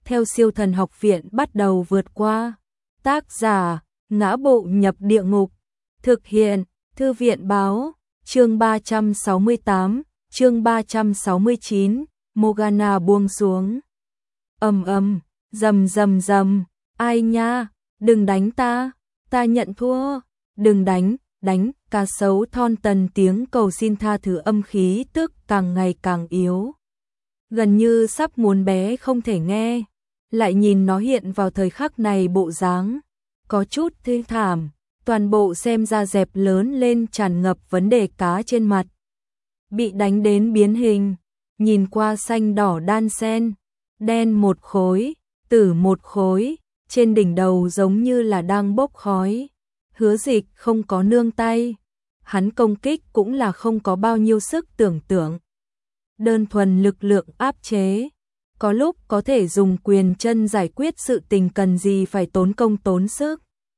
theo Siêu Thần Học Viện bắt đầu vượt qua. Tác giả: Ngã Bộ Nhập Địa Ngục. Thực hiện: Thư viện báo. Chương 368, chương 369, Morgana buông xuống. Ầm ầm, rầm rầm rầm, ai nha, đừng đánh ta, ta nhận thua, đừng đánh, đánh, cá sấu Thornton tiếng cầu xin tha thứ âm khí tức càng ngày càng yếu. Gần như sắp muốn bé không thể nghe, lại nhìn nó hiện vào thời khắc này bộ dáng có chút thê thảm, toàn bộ xem ra dẹp lớn lên tràn ngập vấn đề cá trên mặt. Bị đánh đến biến hình, nhìn qua xanh đỏ đan xen, đen một khối, tử một khối, trên đỉnh đầu giống như là đang bốc khói. Hứa Dịch không có nương tay, hắn công kích cũng là không có bao nhiêu sức tưởng tượng. Đơn thuần lực lượng áp chế, có lúc có thể dùng quyền chân giải quyết sự tình cần gì phải tốn công tốn sức.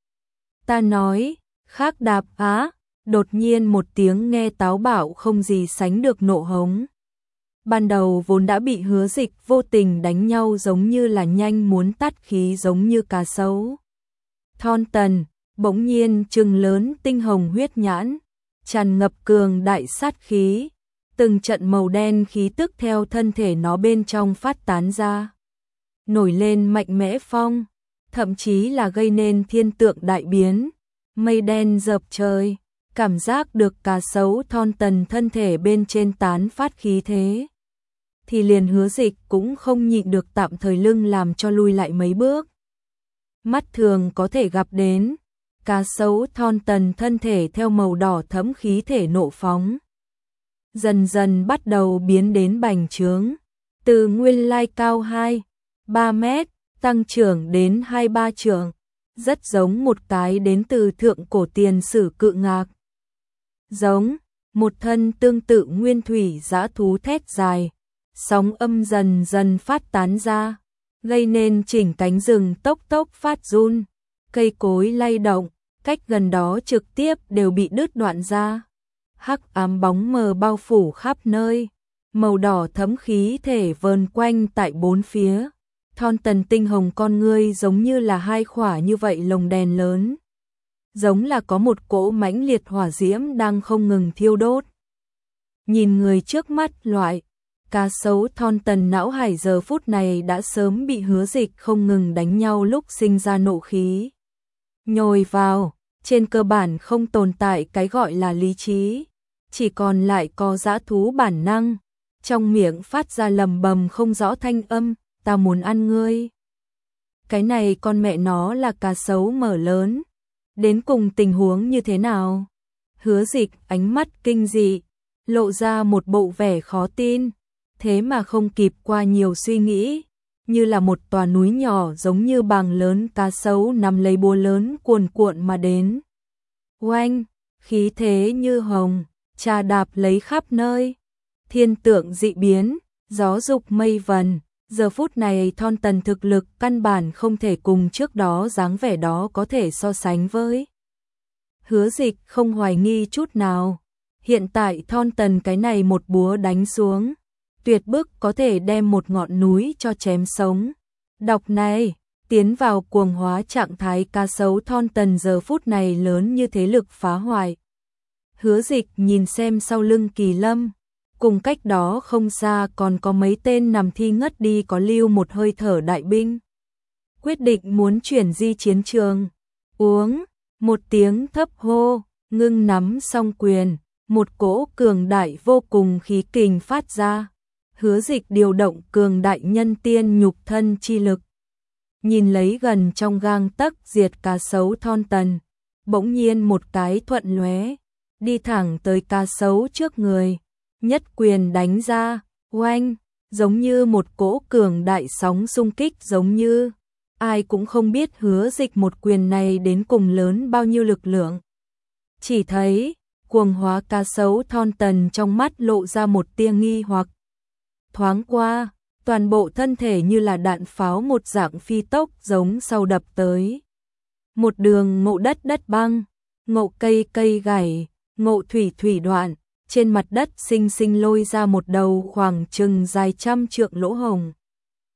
Ta nói, khác đạp á, đột nhiên một tiếng nghe táo bạo không gì sánh được nộ hống. Ban đầu vốn đã bị Hứa Dịch vô tình đánh nhau giống như là nhanh muốn tắt khí giống như cá sấu. Thornton bỗng nhiên trừng lớn tinh hồng huyết nhãn, tràn ngập cường đại sát khí, từng trận màu đen khí tức theo thân thể nó bên trong phát tán ra. Nổi lên mạnh mẽ phong, thậm chí là gây nên thiên tượng đại biến, mây đen dợp trời, cảm giác được cá sấu Thornton thân thể bên trên tán phát khí thế. Thì liền Hứa Dịch cũng không nhịn được tạm thời lưng làm cho lui lại mấy bước. Mắt thường có thể gặp đến, cá sấu Thornton thân thể theo màu đỏ thẫm khí thể nộ phóng. Dần dần bắt đầu biến đến bành trướng, từ nguyên lai cao 2-3 mét, tăng trưởng đến 2-3 trượng, rất giống một cái đến từ thượng cổ tiền sử cự ngạc. Giống, một thân tương tự nguyên thủy dã thú thét dài, sóng âm dần dần phát tán ra, gây nên chỉnh cánh rừng tốc tốc phát run, cây cối lay động, cách gần đó trực tiếp đều bị đứt đoạn ra. Hắc ám bóng mờ bao phủ khắp nơi, màu đỏ thẫm khí thể vờn quanh tại bốn phía. Thornton tinh hồng con ngươi giống như là hai khỏa như vậy lồng đèn lớn, giống là có một cỗ mãnh liệt hỏa diễm đang không ngừng thiêu đốt. Nhìn người trước mắt loại cá sấu Thornton não hải giờ phút này đã sớm bị Hứa Dịch không ngừng đánh nhau lúc sinh ra nộ khí nhồi vào, trên cơ bản không tồn tại cái gọi là lý trí, chỉ còn lại có dã thú bản năng, trong miệng phát ra lầm bầm không rõ thanh âm, ta muốn ăn ngươi. Cái này con mẹ nó là cá sấu mở lớn, đến cùng tình huống như thế nào? Hứa Dịch ánh mắt kinh dị, lộ ra một bộ vẻ khó tin, thế mà không kịp qua nhiều suy nghĩ, như là một tòa núi nhỏ giống như bàng lớn cá sấu nằm lấy búa lớn cuồn cuộn mà đến. Oanh, khí thế như hồng, trà đạp lấy khắp nơi, thiên tượng dị biến, gió dục mây vần. Giờ phút này Thornton thực lực căn bản không thể cùng trước đó dáng vẻ đó có thể so sánh với. Hứa Dịch không hoài nghi chút nào, hiện tại Thornton cái này một búa đánh xuống, tuyệt bức có thể đem một ngọn núi cho chém sống. Đọc này, tiến vào cuồng hóa trạng thái cá sấu Thornton giờ phút này lớn như thế lực phá hoại. Hứa Dịch nhìn xem sau lưng Kỳ Lâm, cùng cách đó không xa còn có mấy tên nằm thi ngất đi có lưu một hơi thở đại binh. Quyết định muốn chuyển di chiến trường. Uống, một tiếng thấp hô, ngưng nắm song quyền, một cỗ cường đại vô cùng khí kình phát ra. Hứa Dịch điều động cường đại nhân tiên nhục thân chi lực. Nhìn lấy gần trong gang tấc diệt cá sấu Thornton, bỗng nhiên một cái thuận lóe, đi thẳng tới cá sấu trước người. Nhất quyền đánh ra, oanh, giống như một cỗ cường đại sóng xung kích giống như. Ai cũng không biết Hứa Dịch một quyền này đến cùng lớn bao nhiêu lực lượng. Chỉ thấy, cuồng hóa cá sấu Thornton trong mắt lộ ra một tia nghi hoặc. Thoáng qua, toàn bộ thân thể như là đạn pháo một dạng phi tốc giống sau đập tới. Một đường ngộ đất đất băng, ngộ cây cây gãy, ngộ thủy thủy đoạn. Trên mặt đất xinh xinh lôi ra một đầu khoảng chừng dài trăm trượng lỗ hổng.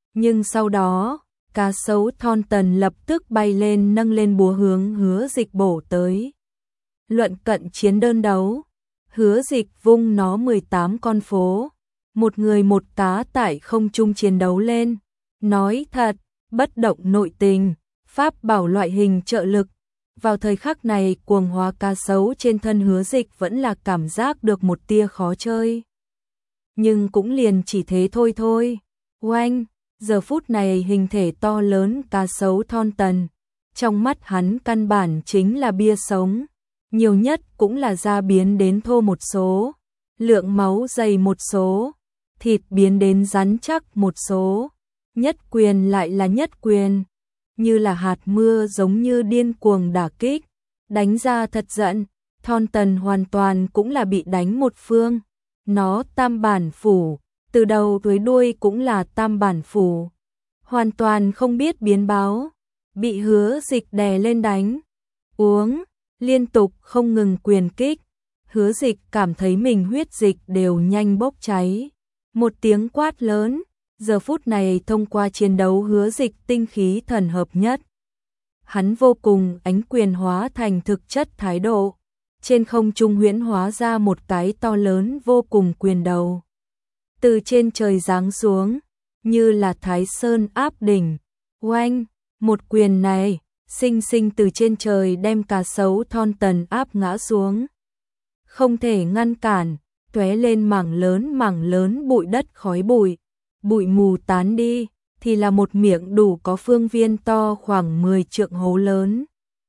Nhưng sau đó, cá sấu thon tần lập tức bay lên nâng lên búa hướng Hứa Dịch bổ tới. Luận cận chiến đơn đấu, Hứa Dịch vung nó 18 con phố, một người một cá tại không trung chiến đấu lên. Nói thật, bất động nội tình, pháp bảo loại hình trợ lực. Vào thời khắc này cuồng hóa cá sấu trên thân Hứa Dịch vẫn là cảm giác được một tia khó chơi. Nhưng cũng liền chỉ thế thôi thôi. Oanh, giờ phút này hình thể to lớn cá sấu thon tần. Trong mắt hắn căn bản chính là bia sống. Nhiều nhất cũng là da biến đến thô một số. Lượng máu dày một số. Thịt biến đến rắn chắc một số. Nhất quyền lại là nhất quyền. Như là hạt mưa giống như điên cuồng đả kích. Đánh ra thật giận. Thon tần hoàn toàn cũng là bị đánh một phương. Nó tam bản phủ, từ đầu tới đuôi cũng là tam bản phủ. Hoàn toàn không biết biến báo, bị Hứa Dịch đè lên đánh, uống, liên tục không ngừng quyền kích. Hứa Dịch cảm thấy mình huyết dịch đều nhanh bốc cháy. Một tiếng quát lớn, giờ phút này thông qua chiến đấu Hứa Dịch tinh khí thần hợp nhất. Hắn vô cùng ánh quyền hóa thành thực chất thái độ. Trên không trung huyễn hóa ra một cái to lớn vô cùng quyền đầu. Từ trên trời giáng xuống, như là Thái Sơn áp đỉnh. Oanh, một quyền này, sinh sinh từ trên trời đem cá sấu thon tần áp ngã xuống. Không thể ngăn cản, tóe lên mảng lớn bụi đất khói bụi. Bụi mù tán đi, thì là một miệng đủ có phương viên to khoảng 10 trượng hố lớn.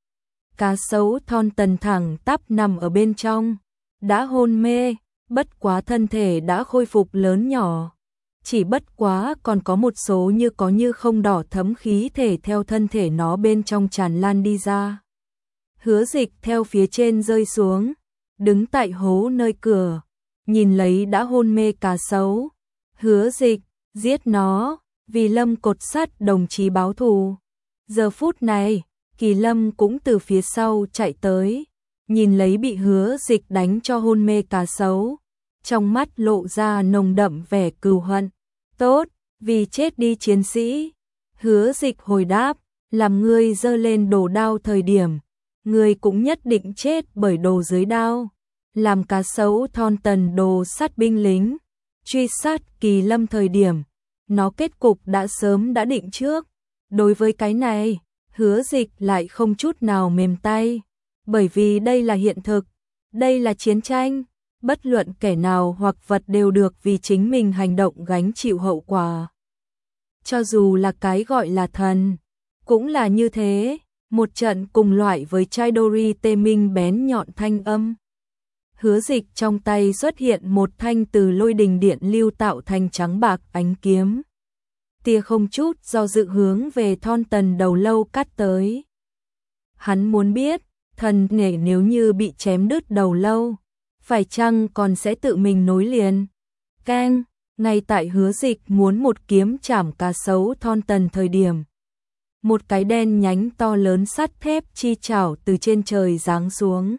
Cá sấu thon tần thẳng tắp nằm ở bên trong, đã hôn mê, bất quá thân thể đã khôi phục lớn nhỏ. Chỉ bất quá còn có một số như có như không đỏ thấm khí thể theo thân thể nó bên trong tràn lan đi ra. Hứa Dịch theo phía trên rơi xuống, đứng tại hố nơi cửa, nhìn lấy đã hôn mê cá sấu. Hứa Dịch, giết nó, vì Lâm cột sắt đồng chí báo thù. Giờ phút này, Kỳ Lâm cũng từ phía sau chạy tới, nhìn lấy bị Hứa Dịch đánh cho hôn mê cá sấu, trong mắt lộ ra nồng đậm vẻ cừu hận. Tốt, vì chết đi chiến sĩ. Hứa Dịch hồi đáp, làm ngươi giơ lên đồ đao thời điểm, ngươi cũng nhất định chết bởi đồ dưới đao. Làm cá sấu thon tần đồ sát binh lính, truy sát Kỳ Lâm thời điểm, nó kết cục đã sớm đã định trước. Đối với cái này, Hứa Dịch lại không chút nào mềm tay, bởi vì đây là hiện thực, đây là chiến tranh, bất luận kẻ nào hoặc vật đều được vì chính mình hành động gánh chịu hậu quả. Cho dù là cái gọi là thần, cũng là như thế, một trận cùng loại với Chidori tê minh bén nhọn thanh âm. Hứa Dịch trong tay xuất hiện một thanh từ lôi đình điện lưu tạo thành trắng bạc ánh kiếm. Tia không chút do dự hướng về thon tần đầu lâu cắt tới. Hắn muốn biết, thần nghệ nếu như bị chém đứt đầu lâu, phải chăng còn sẽ tự mình nối liền. Keng, ngay tại Hứa Dịch muốn một kiếm chảm cá sấu thon tần thời điểm. Một cái đen nhánh to lớn sắt thép chi chảo từ trên trời giáng xuống.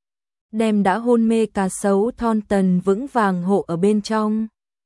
Đem đã hôn mê cá sấu thon tần vững vàng hộ ở bên trong.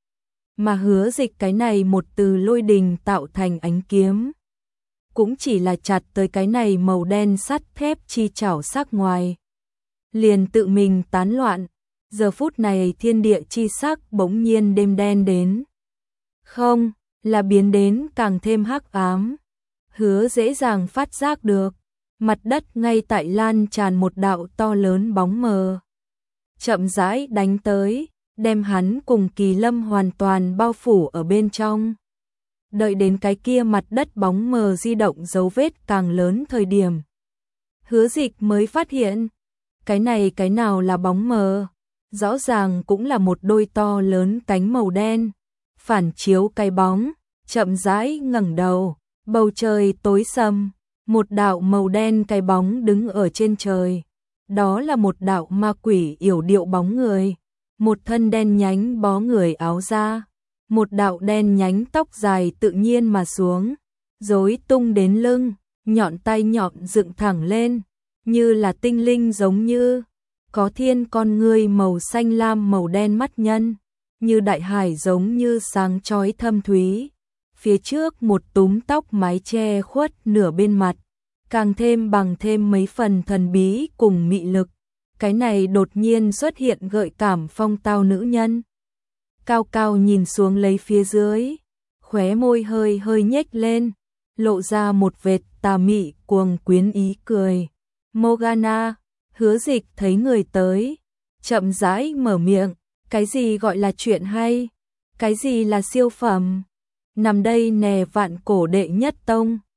Mà Hứa Dịch cái này một từ lôi đình tạo thành ánh kiếm, cũng chỉ là chặt tới cái này màu đen sắt thép chi chảo sắc ngoài, liền tự mình tán loạn. Giờ phút này thiên địa chi sắc bỗng nhiên đêm đen đến. Không, là biến đến càng thêm hắc ám. Hứa dễ dàng phát giác được, mặt đất ngay tại lan tràn một đạo to lớn bóng mờ. Chậm rãi đánh tới, đem hắn cùng Kỳ Lâm hoàn toàn bao phủ ở bên trong. Đợi đến cái kia mặt đất bóng mờ di động dấu vết càng lớn thời điểm, Hứa Dịch mới phát hiện, cái này cái nào là bóng mờ, rõ ràng cũng là một đôi to lớn cánh màu đen, phản chiếu cái bóng, chậm rãi ngẩng đầu, bầu trời tối sầm, một đạo màu đen cái bóng đứng ở trên trời. Đó là một đạo ma quỷ yểu điệu bóng người, một thân đen nhánh bó người áo da, một đạo đen nhánh tóc dài tự nhiên mà xuống, rối tung đến lưng, nhọn tay nhọn dựng thẳng lên, như là tinh linh giống như, có thiên con ngươi màu xanh lam màu đen mắt nhân, như đại hải giống như sáng chói thâm thúy. phía trước một túm tóc mái che khuất nửa bên mặt, càng thêm bằng thêm mấy phần thần bí cùng mị lực. Cái này đột nhiên xuất hiện gợi cảm phong tao nữ nhân. Cao cao nhìn xuống lấy phía dưới, khóe môi hơi hơi nhếch lên, lộ ra một vệt tà mị cuồng quyến ý cười. Morgana, Hứa Dịch thấy người tới, chậm rãi mở miệng, cái gì gọi là chuyện hay, cái gì là siêu phẩm, nằm đây nè vạn cổ đệ nhất tông,